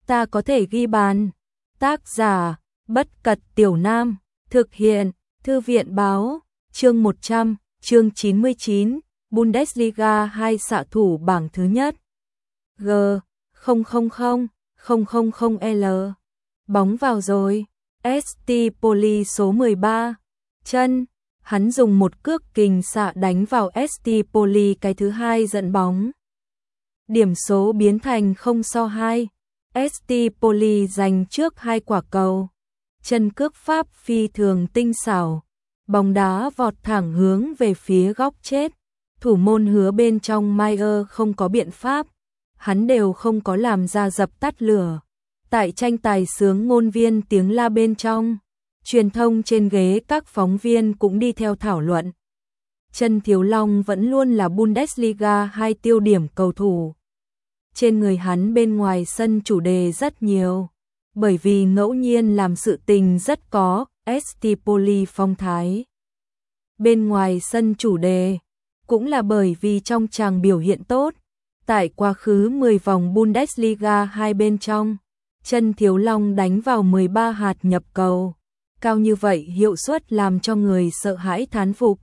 ta có thể ghi bàn. Tác giả, Bất Cật Tiểu Nam, thực hiện, Thư viện Báo, chương 100, chương 99, Bundesliga 2 xạ thủ bảng thứ nhất. G000000L. Bóng vào rồi. ST Poli số 13. Chân. Hắn dùng một cước kình xạ đánh vào ST Poli cái thứ hai dẫn bóng. Điểm số biến thành 0-2. ST Poli giành trước 2 quả cầu. Chân cước Pháp phi thường tinh xảo. Bóng đá vọt thẳng hướng về phía góc chết. Thủ môn Hứa bên trong Mayer không có biện pháp. Hắn đều không có làm ra dập tắt lửa. Tại tranh tài sướng ngôn viên tiếng la bên trong. Truyền thông trên ghế các phóng viên cũng đi theo thảo luận. Trần Thiếu Long vẫn luôn là Bundesliga 2 tiêu điểm cầu thủ. Trên người hắn bên ngoài sân chủ đề rất nhiều. Bởi vì ngẫu nhiên làm sự tình rất có ST Poli phong thái. Bên ngoài sân chủ đề cũng là bởi vì trong chàng biểu hiện tốt. Tại quá khứ 10 vòng Bundesliga 2 bên trong, Trần Thiếu Long đánh vào 13 hạt nhập cầu. Cao như vậy hiệu suất làm cho người sợ hãi thán phục.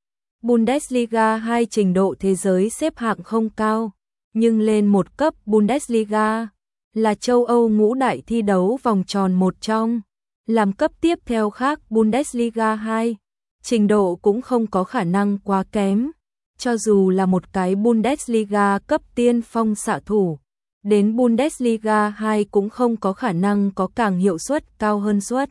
Bundesliga 2 trình độ thế giới xếp hạng không cao, nhưng lên một cấp Bundesliga là châu Âu ngũ đại thi đấu vòng tròn một trong, làm cấp tiếp theo khác Bundesliga 2, trình độ cũng không có khả năng quá kém. Cho dù là một cái Bundesliga cấp tiên phong xạ thủ, đến Bundesliga 2 cũng không có khả năng có càng hiệu suất cao hơn suất.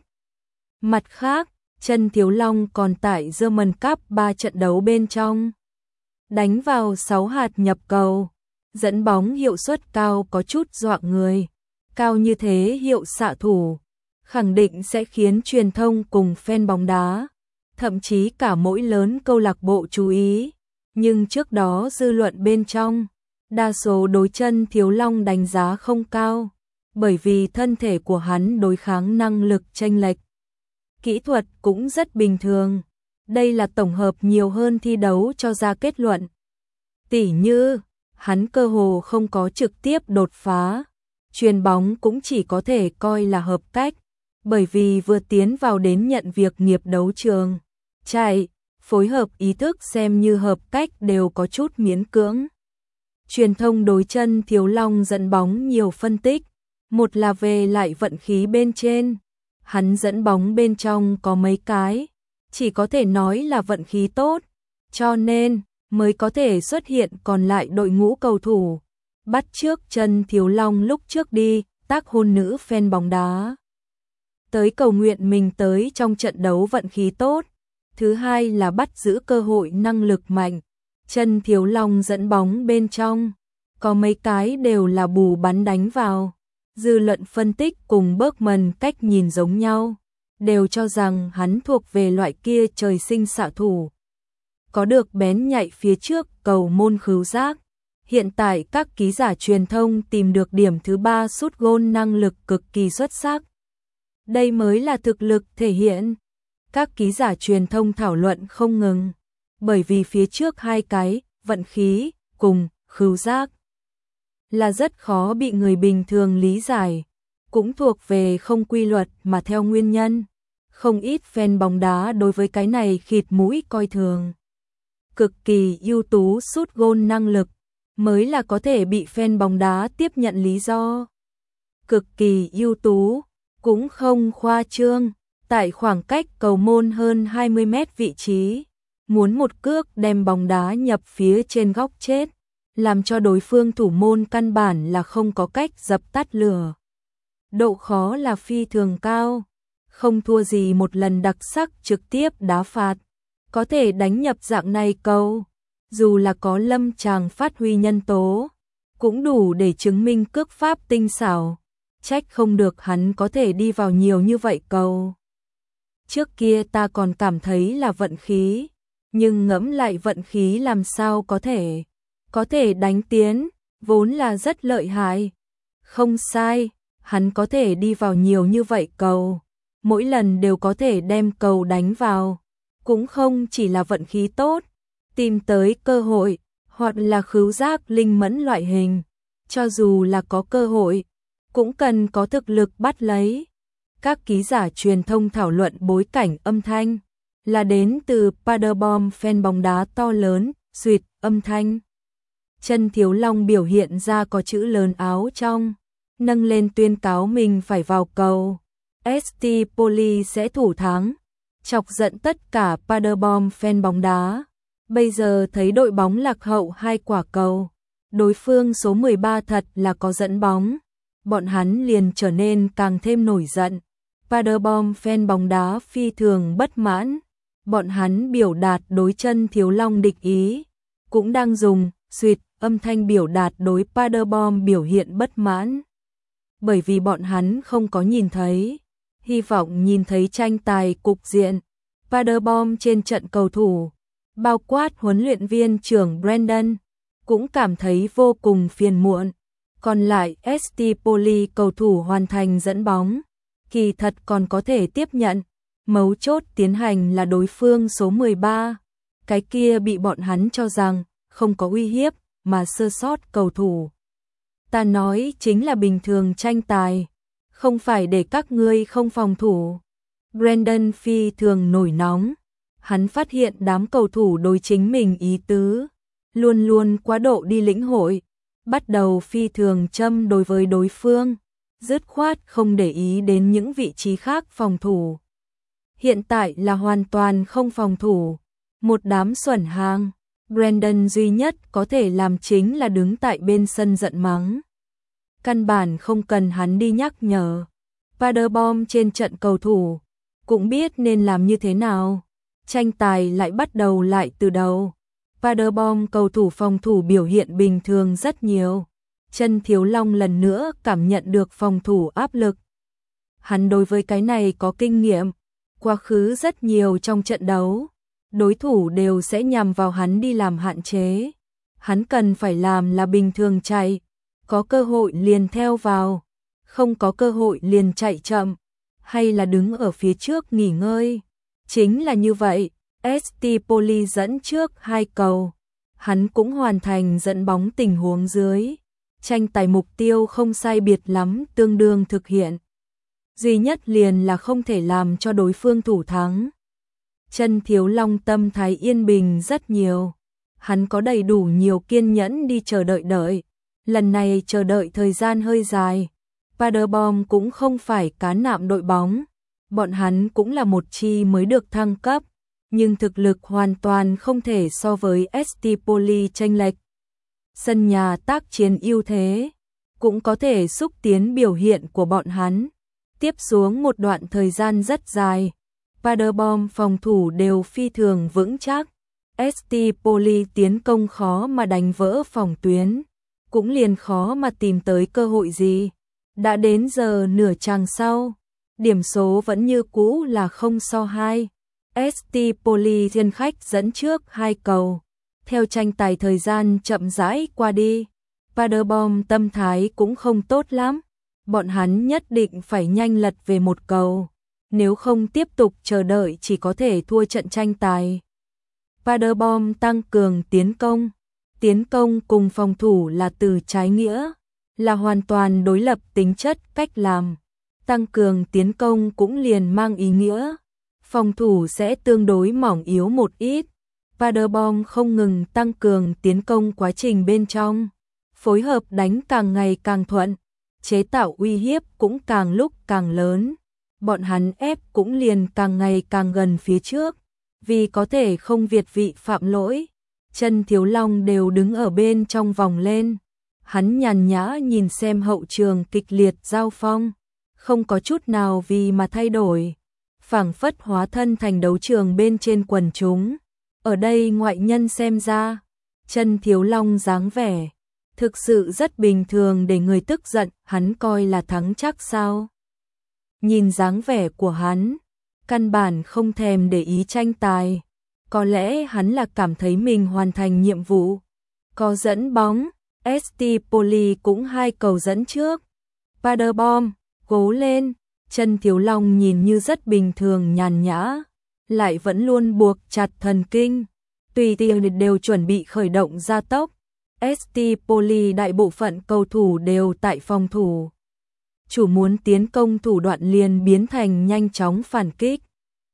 Mặt khác, Trần Thiếu Long còn tại German Cup 3 trận đấu bên trong, đánh vào 6 hạt nhập cầu, dẫn bóng hiệu suất cao có chút dọa người. Cao như thế hiệu xạ thủ, khẳng định sẽ khiến truyền thông cùng fan bóng đá, thậm chí cả mỗi lớn câu lạc bộ chú ý. Nhưng trước đó dư luận bên trong, đa số đối Trần Thiếu Long đánh giá không cao, bởi vì thân thể của hắn đối kháng năng lực chênh lệch. Kỹ thuật cũng rất bình thường. Đây là tổng hợp nhiều hơn thi đấu cho ra kết luận. Tỉ như, hắn cơ hồ không có trực tiếp đột phá, chuyền bóng cũng chỉ có thể coi là hợp cách, bởi vì vừa tiến vào đến nhận việc nghiệp đấu trường, chạy, phối hợp ý thức xem như hợp cách đều có chút miễn cưỡng. Truyền thông đối Trần Thiếu Long dẫn bóng nhiều phân tích, một là về lại vận khí bên trên. Hắn dẫn bóng bên trong có mấy cái, chỉ có thể nói là vận khí tốt, cho nên mới có thể xuất hiện còn lại đội ngũ cầu thủ. Bắt trước Trần Thiếu Long lúc trước đi, tác hôn nữ fan bóng đá. Tới cầu nguyện mình tới trong trận đấu vận khí tốt. Thứ hai là bắt giữ cơ hội năng lực mạnh. Trần Thiếu Long dẫn bóng bên trong, có mấy cái đều là bù bắn đánh vào. Dư luận phân tích cùng Bergman cách nhìn giống nhau, đều cho rằng hắn thuộc về loại kia trời sinh xạ thủ. Có được bén nhạy phía trước cầu môn khứu giác. Hiện tại các ký giả truyền thông tìm được điểm thứ 3 sút gôn năng lực cực kỳ xuất sắc. Đây mới là thực lực thể hiện. Các ký giả truyền thông thảo luận không ngừng, bởi vì phía trước hai cái, vận khí, cùng, khứu giác, là rất khó bị người bình thường lý giải, cũng thuộc về không quy luật mà theo nguyên nhân. Không ít fan bóng đá đối với cái này khịt mũi coi thường. Cực kỳ ưu tú sút gôn năng lực, mới là có thể bị fan bóng đá tiếp nhận lý do. Cực kỳ ưu tú, cũng không khoa trương, tại khoảng cách cầu môn hơn 20 mét vị trí, muốn một cước đem bóng đá nhập phía trên góc chết, làm cho đối phương thủ môn căn bản là không có cách dập tắt lửa. Độ khó là phi thường cao, không thua gì một lần đặc sắc trực tiếp đá phạt, có thể đánh nhập dạng này cầu, dù là có lâm tràng phát huy nhân tố, cũng đủ để chứng minh cước pháp tinh xảo, trách không được hắn có thể đi vào nhiều như vậy cầu. Trước kia ta còn cảm thấy là vận khí, nhưng ngẫm lại vận khí làm sao có thể đánh tiến, vốn là rất lợi hại. Không sai, hắn có thể đi vào nhiều như vậy cầu, mỗi lần đều có thể đem cầu đánh vào, cũng không chỉ là vận khí tốt, tìm tới cơ hội, hoặc là khứu giác linh mẫn loại hình, cho dù là có cơ hội, cũng cần có thực lực bắt lấy. Các ký giả truyền thông thảo luận bối cảnh âm thanh là đến từ Paderborn fan bóng đá to lớn, duyệt âm thanh. Chân Thiếu Long biểu hiện ra có chữ lớn áo trong, nâng lên tuyên cáo mình phải vào cầu. ST Poli sẽ thủ thắng, chọc giận tất cả Paderborn fan bóng đá. Bây giờ thấy đội bóng lạc hậu 2 quả cầu, đối phương số 13 thật là có dẫn bóng, bọn hắn liền trở nên càng thêm nổi giận. Paderborn fan bóng đá phi thường bất mãn, bọn hắn biểu đạt đối Chân Thiếu Long địch ý, cũng đang dùng duyệt âm thanh biểu đạt đối Paderborn biểu hiện bất mãn. Bởi vì bọn hắn không có nhìn thấy, hy vọng nhìn thấy tranh tài cục diện. Paderborn trên trận cầu thủ, bao quát huấn luyện viên trưởng Brandon, cũng cảm thấy vô cùng phiền muộn. Còn lại ST Poli cầu thủ hoàn thành dẫn bóng, kỳ thật còn có thể tiếp nhận. Mấu chốt tiến hành là đối phương số 13, cái kia bị bọn hắn cho rằng không có uy hiếp mà sơ sót cầu thủ. Ta nói chính là bình thường tranh tài, không phải để các ngươi không phòng thủ. Brandon phi thường nổi nóng, hắn phát hiện đám cầu thủ đối chính mình ý tứ, luôn luôn quá độ đi lĩnh hội, bắt đầu phi thường châm đối với đối phương, dứt khoát không để ý đến những vị trí khác phòng thủ. Hiện tại là hoàn toàn không phòng thủ, một đám xuẩn hàng. Brandon duy nhất có thể làm chính là đứng tại bên sân giận mắng. Căn bản không cần hắn đi nhắc nhở. Paderborn trên trận cầu thủ cũng biết nên làm như thế nào. Tranh tài lại bắt đầu lại từ đầu. Paderborn cầu thủ phòng thủ biểu hiện bình thường rất nhiều. Chân Thiếu Long lần nữa cảm nhận được phòng thủ áp lực. Hắn đối với cái này có kinh nghiệm. Quá khứ rất nhiều trong trận đấu, đối thủ đều sẽ nhằm vào hắn đi làm hạn chế. Hắn cần phải làm là bình thường chạy, có cơ hội liền theo vào, không có cơ hội liền chạy chậm, hay là đứng ở phía trước nghỉ ngơi. Chính là như vậy, ST Poli dẫn trước 2 cầu. Hắn cũng hoàn thành dẫn bóng tình huống dưới. Tranh tài mục tiêu không sai biệt lắm tương đương thực hiện. Duy nhất liền là không thể làm cho đối phương thủ thắng. Chân Thiếu Long tâm thái yên bình rất nhiều. Hắn có đầy đủ nhiều kiên nhẫn đi chờ đợi. Lần này chờ đợi thời gian hơi dài. Paderborn cũng không phải cá nạm đội bóng. Bọn hắn cũng là một chi mới được thăng cấp. Nhưng thực lực hoàn toàn không thể so với ST Poli chênh lệch. Sân nhà tác chiến ưu thế, cũng có thể xúc tiến biểu hiện của bọn hắn. Tiếp xuống một đoạn thời gian rất dài, Paderborn phòng thủ đều phi thường vững chắc. ST Poli tiến công khó mà đánh vỡ phòng tuyến, cũng liền khó mà tìm tới cơ hội gì. Đã đến giờ nửa chàng sau, điểm số vẫn như cũ là 0-2. ST Poli thiên khách dẫn trước 2 cầu. Theo tranh tài thời gian chậm rãi qua đi, Paderborn tâm thái cũng không tốt lắm. Bọn hắn nhất định phải nhanh lật về 1 cầu, nếu không tiếp tục chờ đợi chỉ có thể thua trận tranh tài. Paderborn tăng cường tiến công cùng phòng thủ là từ trái nghĩa, là hoàn toàn đối lập tính chất cách làm. Tăng cường tiến công cũng liền mang ý nghĩa phòng thủ sẽ tương đối mỏng yếu một ít. Paderborn không ngừng tăng cường tiến công quá trình bên trong, phối hợp đánh càng ngày càng thuận, chế tạo uy hiếp cũng càng lúc càng lớn. Bọn hắn ép cũng liền càng ngày càng gần phía trước, vì có thể không việt vị phạm lỗi. Chân Thiếu Long đều đứng ở bên trong vòng lên. Hắn nhàn nhã nhìn xem hậu trường kịch liệt giao phong, không có chút nào vì mà thay đổi, phảng phất hóa thân thành đấu trường bên trên quần chúng. Ở đây ngoại nhân xem ra, Chân Thiếu Long dáng vẻ thực sự rất bình thường để người tức giận, hắn coi là thắng chắc sao? Nhìn dáng vẻ của hắn, căn bản không thèm để ý tranh tài, có lẽ hắn là cảm thấy mình hoàn thành nhiệm vụ. Có dẫn bóng, ST Poli cũng 2 cầu dẫn trước. Paderborn, cố lên. Chân Thiếu Long nhìn như rất bình thường nhàn nhã, lại vẫn luôn buộc chặt thần kinh. Tùy tiện đều chuẩn bị khởi động gia tốc. ST Poli đại bộ phận cầu thủ đều tại phòng thủ. chủ muốn tiến công thủ đoạn liền biến thành nhanh chóng phản kích.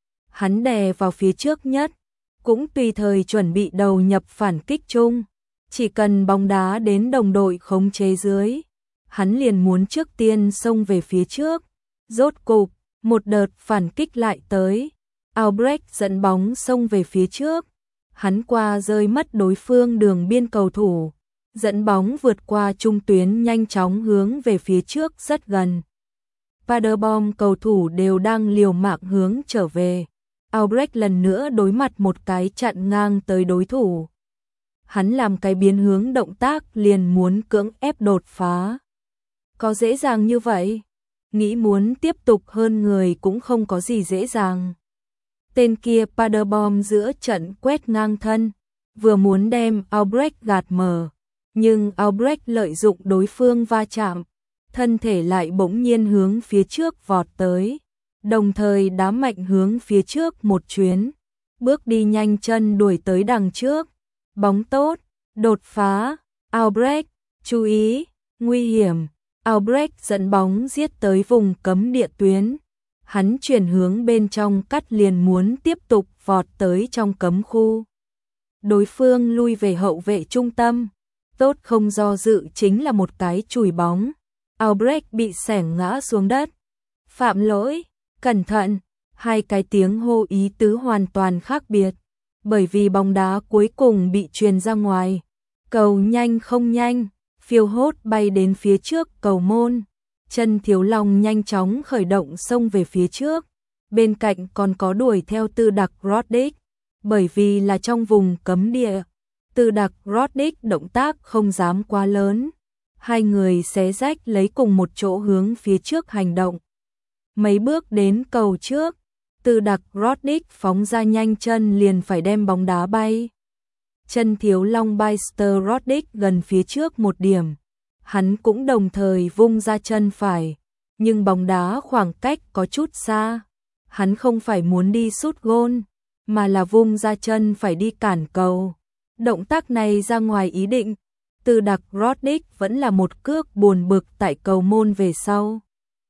Hắn đè vào phía trước nhất, cũng tùy thời chuẩn bị đầu nhập phản kích chung. Chỉ cần bóng đá đến đồng đội khống chế dưới, hắn liền muốn trước tiên xông về phía trước. Rốt cục, một đợt phản kích lại tới. Albrecht dẫn bóng xông về phía trước. Hắn qua rơi mất đối phương đường biên cầu thủ, dẫn bóng vượt qua trung tuyến nhanh chóng hướng về phía trước rất gần. Paderborn cầu thủ đều đang liều mạng hướng trở về. Albrecht lần nữa đối mặt một cái chặn ngang tới đối thủ. Hắn làm cái biến hướng động tác liền muốn cưỡng ép đột phá. Có dễ dàng như vậy? Nghĩ muốn tiếp tục hơn người cũng không có gì dễ dàng. Tên kia Paderborn giữa trận quét ngang thân, vừa muốn đem Albrecht gạt mở, nhưng Albrecht lợi dụng đối phương va chạm, thân thể lại bỗng nhiên hướng phía trước vọt tới, đồng thời đá mạnh hướng phía trước một chuyến, bước đi nhanh chân đuổi tới đằng trước. Bóng tốt, đột phá, Albrecht, chú ý, nguy hiểm. Albrecht dẫn bóng giết tới vùng cấm địa tuyến. Hắn chuyển hướng bên trong cắt liền muốn tiếp tục vọt tới trong cấm khu. Đối phương lui về hậu vệ trung tâm. Tốt không do dự chính là một cái chùi bóng. Albrecht bị xẻng ngã xuống đất. Phạm lỗi, cẩn thận. Hai cái tiếng hô ý tứ hoàn toàn khác biệt. Bởi vì bóng đá cuối cùng bị truyền ra ngoài. Cầu nhanh không nhanh, phiêu hốt bay đến phía trước cầu môn. Chân Thiếu Long nhanh chóng khởi động xông về phía trước. Bên cạnh còn có đuổi theo Tư Đặc Roddick. Bởi vì là trong vùng cấm địa, Tư Đặc Roddick động tác không dám quá lớn. Hai người xé rách lấy cùng một chỗ hướng phía trước hành động. Mấy bước đến cầu trước, Tư Đặc Roddick phóng ra nhanh chân liền phải đem bóng đá bay. Chân Thiếu Long Byster Roddick gần phía trước một điểm. Hắn cũng đồng thời vung ra chân phải, nhưng bóng đá khoảng cách có chút xa. Hắn không phải muốn đi sút gôn, mà là vung ra chân phải đi cản cầu. Động tác này ra ngoài ý định, Tư Đặc Roddick vẫn là một cước buồn bực tại cầu môn về sau.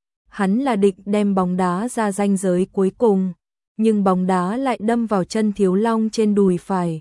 Hắn là định đem bóng đá ra ranh giới cuối cùng, nhưng bóng đá lại đâm vào chân Thiếu Long trên đùi phải.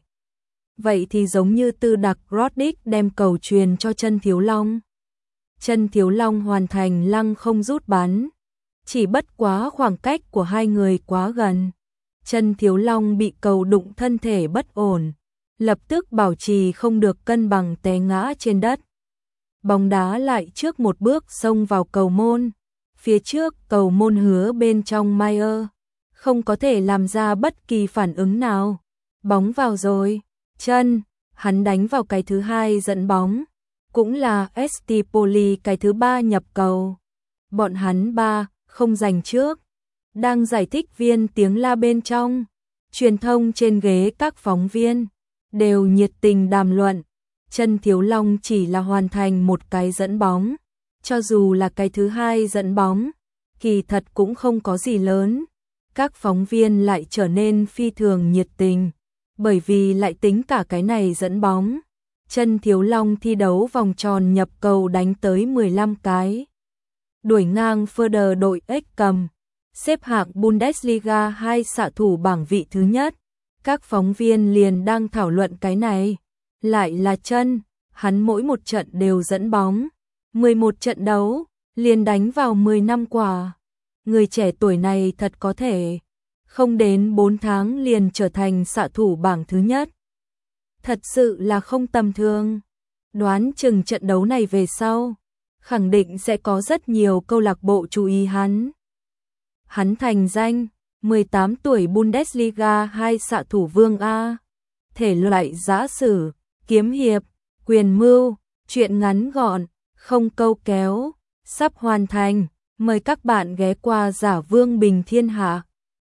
Vậy thì giống như Tư Đặc Roddick đem cầu truyền cho chân Thiếu Long. Chân Thiếu Long hoàn thành lăng không rút bắn. Chỉ bất quá khoảng cách của hai người quá gần. Chân Thiếu Long bị cầu đụng thân thể bất ổn, lập tức bảo trì không được cân bằng té ngã trên đất. Bóng đá lại trước một bước xông vào cầu môn. Phía trước cầu môn hứa bên trong Mayer không có thể làm ra bất kỳ phản ứng nào. Bóng vào rồi, chân, hắn đánh vào cái thứ hai dẫn bóng. Cũng là ST Poli cái thứ ba nhập cầu. Bọn hắn ba, không giành trước. Đang giải thích viên tiếng la bên trong. Truyền thông trên ghế các phóng viên đều nhiệt tình đàm luận. Chân Thiếu Long chỉ là hoàn thành một cái dẫn bóng. Cho dù là cái thứ hai dẫn bóng, kỳ thật cũng không có gì lớn. Các phóng viên lại trở nên phi thường nhiệt tình. Bởi vì lại tính cả cái này dẫn bóng. Chân Thiếu Long thi đấu vòng tròn nhập cầu đánh tới 15 cái. Đuổi ngang Further đội X cầm. Xếp hạng Bundesliga 2 xạ thủ bảng vị thứ nhất. Các phóng viên liền đang thảo luận cái này. Lại là chân, hắn mỗi một trận đều dẫn bóng. 11 trận đấu, liền đánh vào 10 năm quả. Người trẻ tuổi này thật có thể. Không đến 4 tháng liền trở thành xạ thủ bảng thứ nhất. Thật sự là không tầm thường. Đoán chừng trận đấu này về sau, khẳng định sẽ có rất nhiều câu lạc bộ chú ý hắn. Hắn thành danh, 18 tuổi Bundesliga 2 xạ thủ vương A. Thể loại giã sử, kiếm hiệp, quyền mưu, truyện ngắn gọn, không câu kéo, sắp hoàn thành. Mời các bạn ghé qua Giả Vương Bình Thiên Hạ.